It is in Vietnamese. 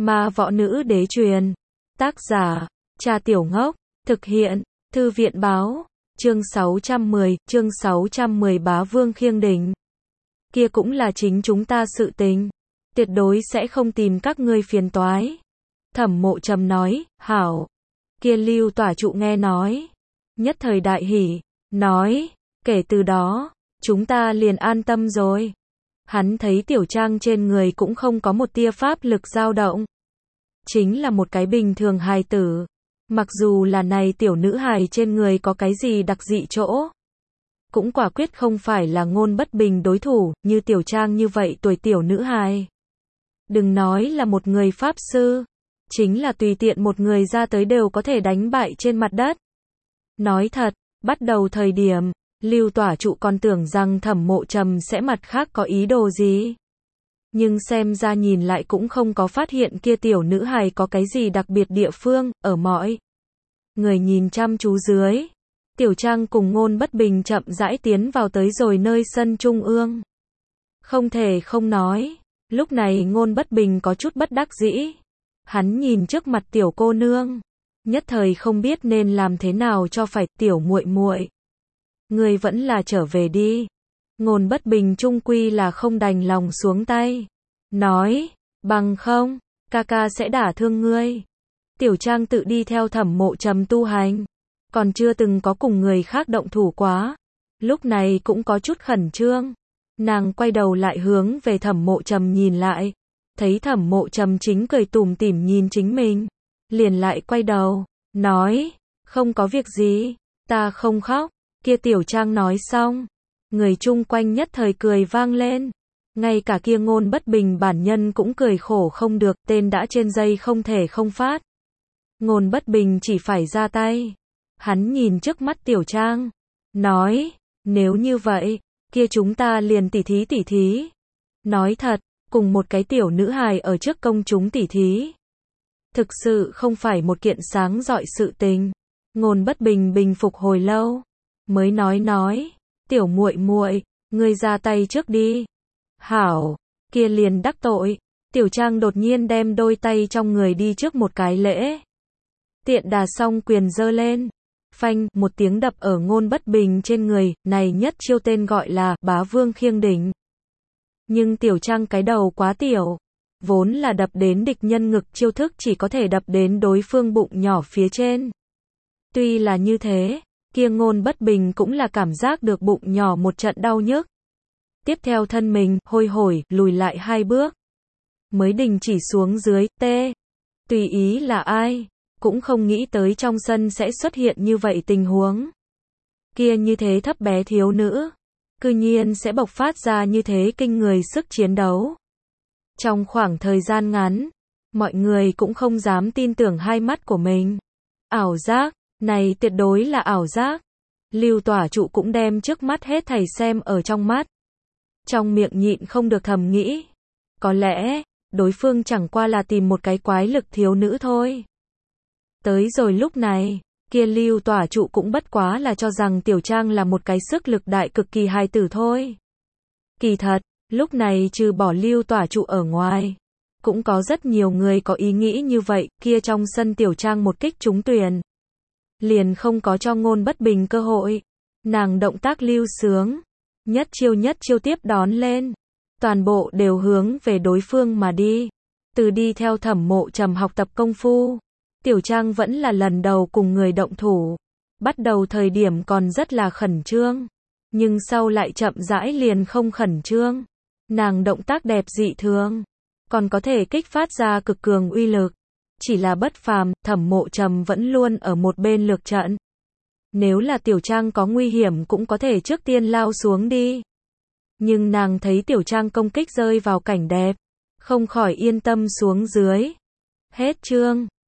Ma võ nữ đế truyền. Tác giả, Cha Tiểu Ngốc. Thực hiện, Thư viện báo. Chương 610 Bá Vương khiêng đỉnh. Kia cũng là chính chúng ta sự tình. Tuyệt đối sẽ không tìm các ngươi phiền toái. Thẩm Mộ Trầm nói, hảo. Kia Lưu Tỏa Trụ nghe nói. Nhất thời đại hỉ, nói, kể từ đó, chúng ta liền an tâm rồi. Hắn thấy Tiểu Trang trên người cũng không có một tia pháp lực dao động. Chính là một cái bình thường hài tử. Mặc dù là này tiểu nữ hài trên người có cái gì đặc dị chỗ. Cũng quả quyết không phải là Ngôn Bất Bình đối thủ, như Tiểu Trang như vậy tuổi tiểu nữ hài. Đừng nói là một người pháp sư. Chính là tùy tiện một người ra tới đều có thể đánh bại trên mặt đất. Nói thật, bắt đầu thời điểm, Lưu Tỏa Trụ còn tưởng rằng Thẩm Mộ Trầm sẽ mặt khác có ý đồ gì. Nhưng xem ra nhìn lại cũng không có phát hiện kia tiểu nữ hài có cái gì đặc biệt địa phương, ở mọi người nhìn chăm chú dưới. Tiểu Trang cùng Ngôn Bất Bình chậm rãi tiến vào tới rồi nơi sân trung ương. Không thể không nói, lúc này Ngôn Bất Bình có chút bất đắc dĩ. Hắn nhìn trước mặt tiểu cô nương, nhất thời không biết nên làm thế nào cho phải. Tiểu muội muội, ngươi vẫn là trở về đi. Ngôn Bất Bình chung quy là không đành lòng xuống tay, nói, bằng không, ca ca sẽ đả thương ngươi. Tiểu Trang tự đi theo Thẩm Mộ Trầm tu hành, còn chưa từng có cùng người khác động thủ quá, lúc này cũng có chút khẩn trương. Nàng quay đầu lại hướng về Thẩm Mộ Trầm nhìn lại, thấy Thẩm Mộ Trầm chính cười tủm tỉm nhìn chính mình, liền lại quay đầu, nói, không có việc gì, ta không khóc. Kia Tiểu Trang nói xong, người chung quanh nhất thời cười vang lên. Ngay cả kia Ngôn Bất Bình bản nhân cũng cười khổ không được, tên đã trên dây không thể không phát. Ngôn Bất Bình chỉ phải ra tay. Hắn nhìn trước mắt Tiểu Trang, nói, nếu như vậy, kia chúng ta liền tỉ thí. Nói thật, cùng một cái tiểu nữ hài ở trước công chúng tỉ thí. Thực sự không phải một kiện sáng rọi sự tình. Ngôn Bất Bình bình phục hồi lâu, mới nói, tiểu muội muội, ngươi ra tay trước đi. Hảo, kia liền đắc tội. Tiểu Trang đột nhiên đem đôi tay trong người đi trước một cái lễ. Tiện đà xong quyền giơ lên. Phanh, một tiếng đập ở Ngôn Bất Bình trên người, này nhất chiêu tên gọi là Bá Vương khiêng đỉnh. Nhưng Tiểu Trang cái đầu quá tiểu, vốn là đập đến địch nhân ngực chiêu thức chỉ có thể đập đến đối phương bụng nhỏ phía trên. Tuy là như thế, kia Ngôn Bất Bình cũng là cảm giác được bụng nhỏ một trận đau nhức. Tiếp theo thân mình, hôi hổi, lùi lại 2 bước. Mới đình chỉ xuống dưới, tùy ý là ai, cũng không nghĩ tới trong sân sẽ xuất hiện như vậy tình huống. Kia như thế thấp bé thiếu nữ, cư nhiên sẽ bộc phát ra như thế kinh người sức chiến đấu. Trong khoảng thời gian ngắn, mọi người cũng không dám tin tưởng hai mắt của mình. Ảo giác, này tuyệt đối là ảo giác. Lưu Tỏa Trụ cũng đem trước mắt hết thảy xem ở trong mắt. Trong miệng nhịn không được thầm nghĩ. Có lẽ, đối phương chẳng qua là tìm một cái quái lực thiếu nữ thôi. Tới rồi lúc này, kia Lưu Tỏa Trụ cũng bất quá là cho rằng Tiểu Trang là một cái sức lực đại cực kỳ hài tử thôi. Kỳ thật, lúc này trừ bỏ Lưu Tỏa Trụ ở ngoài, cũng có rất nhiều người có ý nghĩ như vậy. Kia trong sân Tiểu Trang một kích trúng tuyển, liền không có cho Ngôn Bất Bình cơ hội. Nàng động tác lưu sướng, nhất chiêu tiếp đón lên, toàn bộ đều hướng về đối phương mà đi. Từ đi theo Thẩm Mộ Trầm học tập công phu, Tiểu Trang vẫn là lần đầu cùng người động thủ. Bắt đầu thời điểm còn rất là khẩn trương, nhưng sau lại chậm rãi liền không khẩn trương. Nàng động tác đẹp dị thường, còn có thể kích phát ra cực cường uy lực. Chỉ là bất phàm, Thẩm Mộ Trầm vẫn luôn ở một bên lược trận. Nếu là Tiểu Trang có nguy hiểm cũng có thể trước tiên lao xuống đi. Nhưng nàng thấy Tiểu Trang công kích rơi vào cảnh đẹp, không khỏi yên tâm xuống dưới. Hết chương.